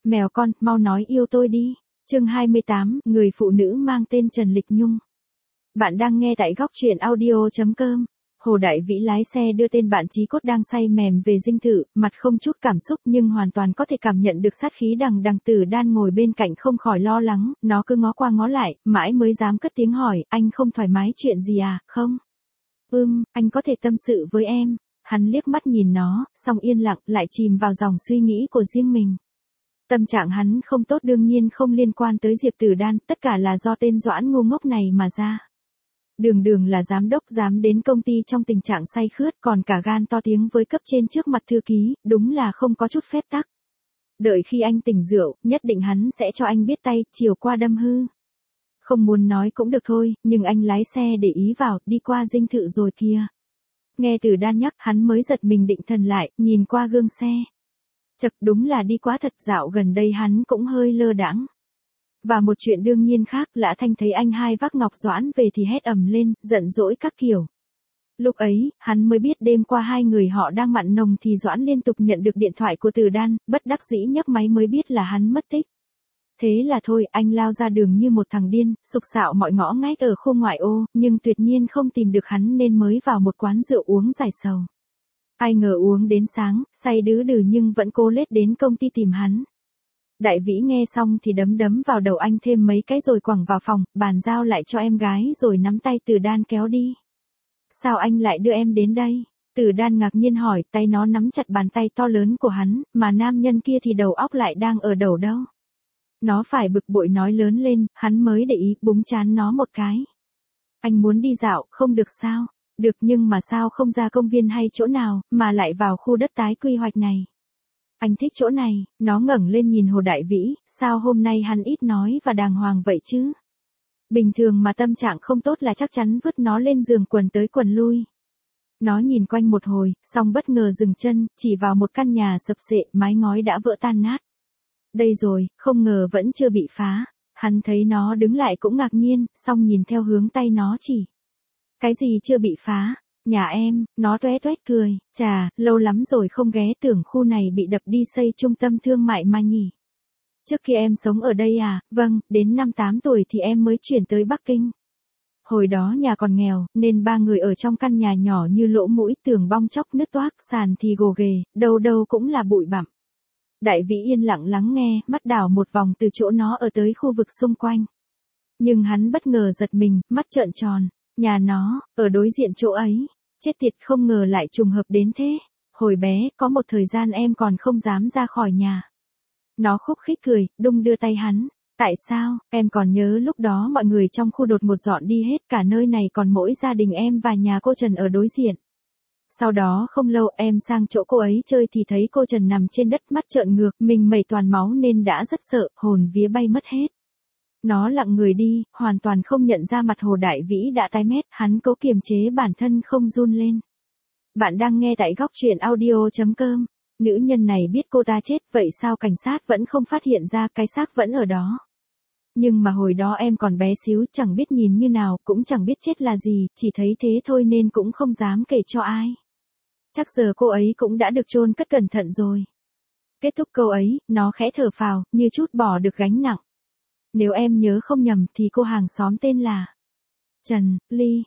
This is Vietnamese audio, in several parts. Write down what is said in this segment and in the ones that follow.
Mèo con, mau nói yêu tôi đi. Chương 28, người phụ nữ mang tên Trần Lịch Nhung. Bạn đang nghe tại góc truyện audio.com. Hồ Đại Vĩ lái xe đưa tên bạn Chí Cốt đang say mềm về dinh thự, mặt không chút cảm xúc nhưng hoàn toàn có thể cảm nhận được sát khí đằng đằng. Tử Đan ngồi bên cạnh không khỏi lo lắng, nó cứ ngó qua ngó lại, mãi mới dám cất tiếng hỏi, anh không thoải mái chuyện gì à, không? Anh có thể tâm sự với em. Hắn liếc mắt nhìn nó, xong yên lặng lại chìm vào dòng suy nghĩ của riêng mình. Tâm trạng hắn không tốt đương nhiên không liên quan tới Diệp Tử Đan, tất cả là do tên Doãn ngu ngốc này mà ra. Đường là giám đốc dám đến công ty trong tình trạng say khướt còn cả gan to tiếng với cấp trên trước mặt thư ký, đúng là không có chút phép tắc. Đợi khi anh tỉnh rượu, nhất định hắn sẽ cho anh biết tay, chiều qua đâm hư. Không muốn nói cũng được thôi, nhưng anh lái xe để ý vào, đi qua dinh thự rồi kìa. Nghe Tử Đan nhắc, hắn mới giật mình định thần lại, nhìn qua gương xe. Chật, đúng là đi quá thật, dạo gần đây hắn cũng hơi lơ đãng. Và một chuyện đương nhiên khác, Lã Thanh thấy anh hai vác Ngọc Doãn về thì hét ầm lên, giận dỗi các kiểu. Lúc ấy, hắn mới biết đêm qua hai người họ đang mặn nồng thì Doãn liên tục nhận được điện thoại của Tử Đan, bất đắc dĩ nhấc máy mới biết là hắn mất tích. Thế là thôi, anh lao ra đường như một thằng điên, sục sạo mọi ngõ ngách ở khu ngoại ô, nhưng tuyệt nhiên không tìm được hắn nên mới vào một quán rượu uống giải sầu. Ai ngờ uống đến sáng, say đứ đừ nhưng vẫn cố lết đến công ty tìm hắn. Đại Vĩ nghe xong thì đấm vào đầu anh thêm mấy cái rồi quẳng vào phòng, bàn giao lại cho em gái rồi nắm tay Tử Đan kéo đi. Sao anh lại đưa em đến đây? Tử Đan ngạc nhiên hỏi, tay nó nắm chặt bàn tay to lớn của hắn, mà nam nhân kia thì đầu óc lại đang ở đầu đâu. Nó phải bực bội nói lớn lên, hắn mới để ý, búng trán nó một cái. Anh muốn đi dạo, không được sao? Được nhưng mà sao không ra công viên hay chỗ nào, mà lại vào khu đất tái quy hoạch này? Anh thích chỗ này. Nó ngẩng lên nhìn Hồ Đại Vĩ, sao hôm nay hắn ít nói và đàng hoàng vậy chứ? Bình thường mà tâm trạng không tốt là chắc chắn vứt nó lên giường quần tới quần lui. Nó nhìn quanh một hồi, xong bất ngờ dừng chân, chỉ vào một căn nhà sập xệ, mái ngói đã vỡ tan nát. Đây rồi, không ngờ vẫn chưa bị phá. Hắn thấy nó đứng lại cũng ngạc nhiên, xong nhìn theo hướng tay nó chỉ. Cái gì chưa bị phá? Nhà em. Nó toét cười, chà, lâu lắm rồi không ghé, tưởng khu này bị đập đi xây trung tâm thương mại mà nhỉ. Trước khi em sống ở đây à? Vâng, đến năm 8 tuổi thì em mới chuyển tới Bắc Kinh. Hồi đó nhà còn nghèo, nên ba người ở trong căn nhà nhỏ như lỗ mũi, tường bong chóc nứt toác, sàn thì gồ ghề, đâu đâu cũng là bụi bặm. Đại Vĩ yên lặng lắng nghe, mắt đảo một vòng từ chỗ nó ở tới khu vực xung quanh. Nhưng hắn bất ngờ giật mình, mắt trợn tròn. Nhà nó, ở đối diện chỗ ấy. Chết tiệt, không ngờ lại trùng hợp đến thế. Hồi bé, có một thời gian em còn không dám ra khỏi nhà. Nó khúc khích cười, đung đưa tay hắn. Tại sao? Em còn nhớ lúc đó mọi người trong khu đột ngột dọn đi hết, cả nơi này còn mỗi gia đình em và nhà cô Trần ở đối diện. Sau đó không lâu em sang chỗ cô ấy chơi thì thấy cô Trần nằm trên đất mắt trợn ngược, mình mẩy toàn máu nên đã rất sợ, hồn vía bay mất hết. Nó lặng người đi, hoàn toàn không nhận ra mặt Hồ Đại Vĩ đã tái mét, hắn cố kiềm chế bản thân không run lên. Bạn đang nghe tại góc truyện audio.com. Nữ nhân này biết cô ta chết, vậy sao cảnh sát vẫn không phát hiện ra, cái xác vẫn ở đó. Nhưng mà hồi đó em còn bé xíu, chẳng biết nhìn như nào, cũng chẳng biết chết là gì, chỉ thấy thế thôi nên cũng không dám kể cho ai. Chắc giờ cô ấy cũng đã được chôn cất cẩn thận rồi. Kết thúc câu ấy, nó khẽ thở phào, như chút bỏ được gánh nặng. Nếu em nhớ không nhầm thì cô hàng xóm tên là Trần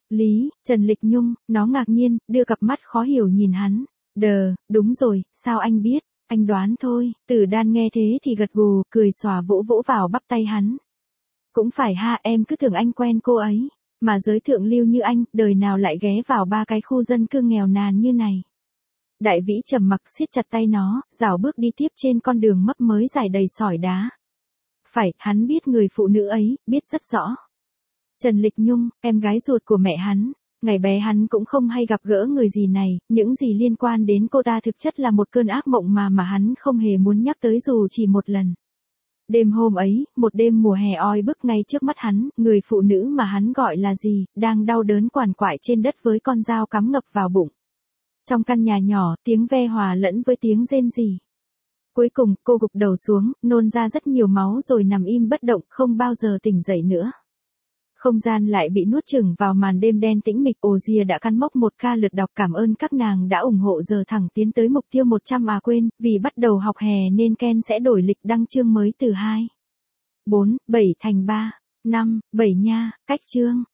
Trần Lịch Nhung. Nó ngạc nhiên, đưa cặp mắt khó hiểu nhìn hắn. Đúng rồi, sao anh biết? Anh đoán thôi. Tử Đan nghe thế thì gật gù, cười xòa vỗ vào bắp tay hắn. Cũng phải ha, em cứ tưởng anh quen cô ấy. Mà giới thượng lưu như anh, đời nào lại ghé vào ba cái khu dân cư nghèo nàn như này. Đại Vĩ trầm mặc siết chặt tay nó, rảo bước đi tiếp trên con đường mấp mới dài đầy sỏi đá. Phải, hắn biết người phụ nữ ấy, biết rất rõ. Trần Lịch Nhung, em gái ruột của mẹ hắn. Ngày bé hắn cũng không hay gặp gỡ người gì này, những gì liên quan đến cô ta thực chất là một cơn ác mộng mà hắn không hề muốn nhắc tới dù chỉ một lần. Đêm hôm ấy, một đêm mùa hè oi bức ngay trước mắt hắn, người phụ nữ mà hắn gọi là gì, đang đau đớn quằn quại trên đất với con dao cắm ngập vào bụng. Trong căn nhà nhỏ, tiếng ve hòa lẫn với tiếng rên rỉ. Cuối cùng, cô gục đầu xuống, nôn ra rất nhiều máu rồi nằm im bất động, không bao giờ tỉnh dậy nữa. Không gian lại bị nuốt chửng vào màn đêm đen tĩnh mịch. Ozier đã cắn mốc 1k lượt đọc. Cảm ơn các nàng đã ủng hộ. Giờ thẳng tiến tới mục tiêu 100. À quên, vì bắt đầu học hè nên Ken sẽ đổi lịch đăng chương mới từ 2, 4, 7 thành 3, 5, 7 nha. Cách chương